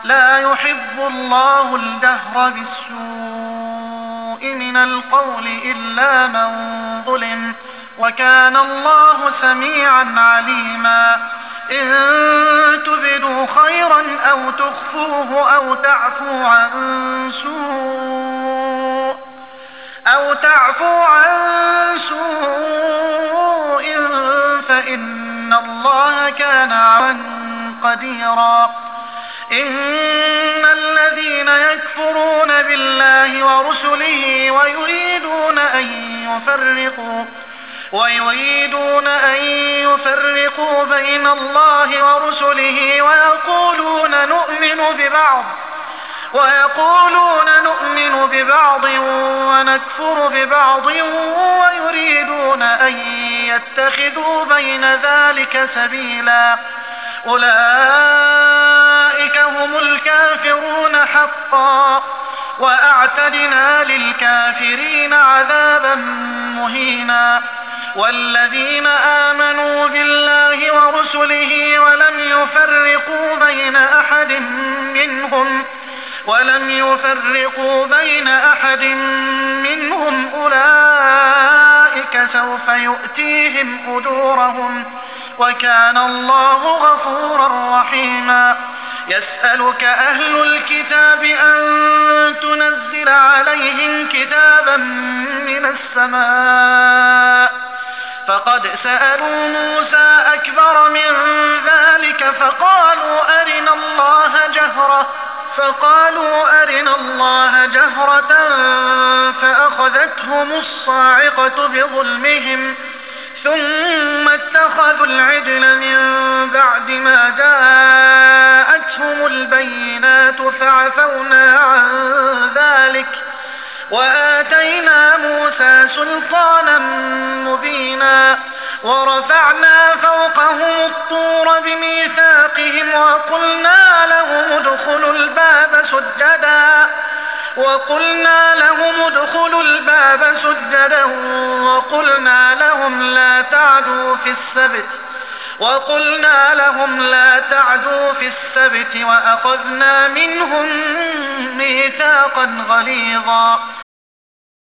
لا يحب الله الجهر بالسوء من القول إلا من ظلم، وكان الله سميعا عليما. إن تبدوا خيرا أو تخفوه أو تعفوا عن سوء فإن الله كان عفوا قديرا. إن الذين يكفرون بالله ورسله ويريدون أن يفرقوا بين الله ورسله ويقولون نؤمن ببعض ونكفر ببعض ويريدون أن يتخذوا بين ذلك سبيلا، أولئك هم الكافرون حقا، وأعتدنا للكافرين عذابا مهينا. والذين آمنوا بالله ورسله ولم يفرقوا بين أحد منهم أولئك سوف يؤتيهم أجورهم، وكان الله غفورا رحيما. يسألك أهل الكتاب أن تنزل عليهم كتابا من السماء، فقد سألوا موسى أكبر من ذلك فقالوا أرنا الله جهرة فأخذتهم الصاعقة بظلمهم ثم اتخذوا العجل من بعد ما جاءتهم البينات فعفونا عن ذلك وآتينا موسى سلطانا مبينا. ورفعنا فوقهم الطور بميثاقهم وقلنا لهم ادخلوا الباب سجدا وقلنا لهم لا تعدوا في السبت وأخذنا منهم ميثاقا غليظا.